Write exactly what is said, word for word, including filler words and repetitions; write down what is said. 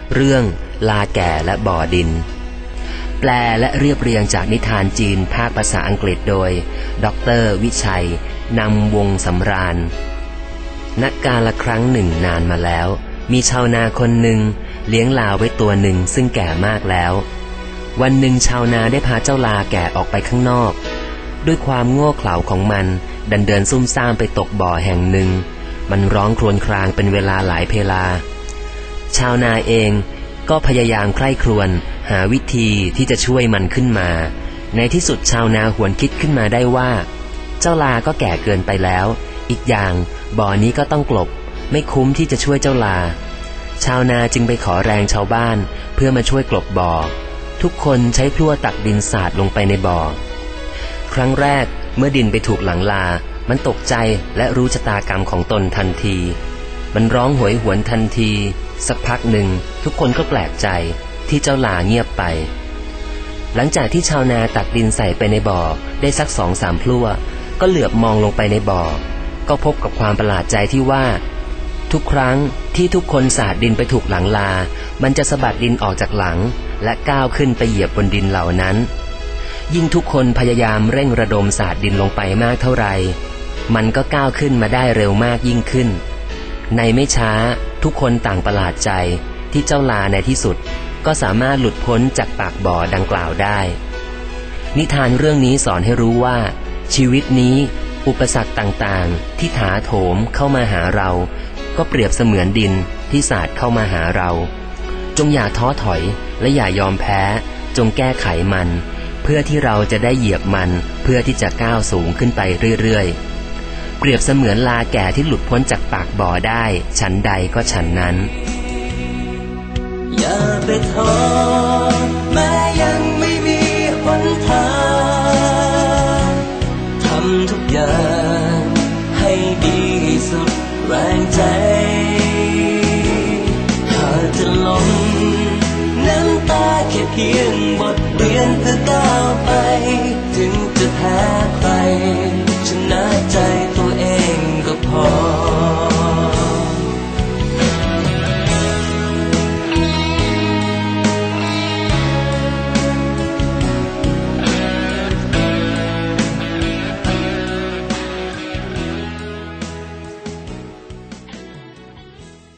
เรื่องลาแก่และบ่อดินแปลและเรียบเรียงจากนิทานจีนภาคภาษาอังกฤษโดยดร.วิชัยนำวงสำราญณ กาลครั้งหนึ่งนานมาแล้วมีชาวนาคนหนึ่งเลี้ยงลาไว้ตัวหนึ่งซึ่งแก่มากแล้ววันหนึ่งชาวนาได้พาเจ้าลาแก่ออกไปข้างนอกด้วยความโง่เขลาของมันดันเดินซุ่มซ่ามไปตกบ่อแห่งหนึ่งมันร้องครวญครางเป็นเวลาหลายเพลาชาวนาเองก็พยายามใคร่ครวญหาวิธีที่จะช่วยมันขึ้นมาในที่สุดชาวนาหวนคิดขึ้นมาได้ว่าเจ้าลาก็แก่เกินไปแล้วอีกอย่างบ่อนี้ก็ต้องกลบไม่คุ้มที่จะช่วยเจ้าลาชาวนาจึงไปขอแรงชาวบ้านเพื่อมาช่วยกลบบ่อทุกคนใช้พลั่วตักดินสาดลงไปในบ่อครั้งแรกเมื่อดินไปถูกหลังลามันตกใจและรู้ชะตากรรมของตนทันทีมันร้องโหยหวนทันทีสักพักหนึ่งทุกคนก็แปลกใจที่เจ้าลาเงียบไปหลังจากที่ชาวนาตักดินใส่ไปในบ่อได้สักสองสามพลั่วก็เหลือบมองลงไปในบ่อก็พบกับความประหลาดใจที่ว่าทุกครั้งที่ทุกคนสาดดินไปถูกหลังลามันจะสะบัดดินออกจากหลังและก้าวขึ้นไปเหยียบบนดินเหล่านั้นยิ่งทุกคนพยายามเร่งระดมสาดดินลงไปมากเท่าไหร่มันก็ก้าวขึ้นมาได้เร็วมากยิ่งขึ้นในไม่ช้าทุกคนต่างประหลาดใจที่เจ้าลาในที่สุดก็สามารถหลุดพ้นจากปากบ่อดังกล่าวได้นิทานเรื่องนี้สอนให้รู้ว่าชีวิตนี้อุปสรรคต่างๆที่ถาโถมเข้ามาหาเราก็เปรียบเสมือนดินที่สาดเข้ามาหาเราจงอย่าท้อถอยและอย่ายอมแพ้จงแก้ไขมันเพื่อที่เราจะได้เหยียบมันเพื่อที่จะก้าวสูงขึ้นไปเรื่อยๆเปรียบเสมือนลาแก่ที่หลุดพ้นจากปากบ่อได้ฉันใดก็ฉันนั้นอย่าไปท้อแม้ยังไม่มีหนทางทำทุกอย่างให้ดีสุดแรงใจถ้าจะล้มน้ำตาแค่เพียงบทเรียนเพื่อก้าวไป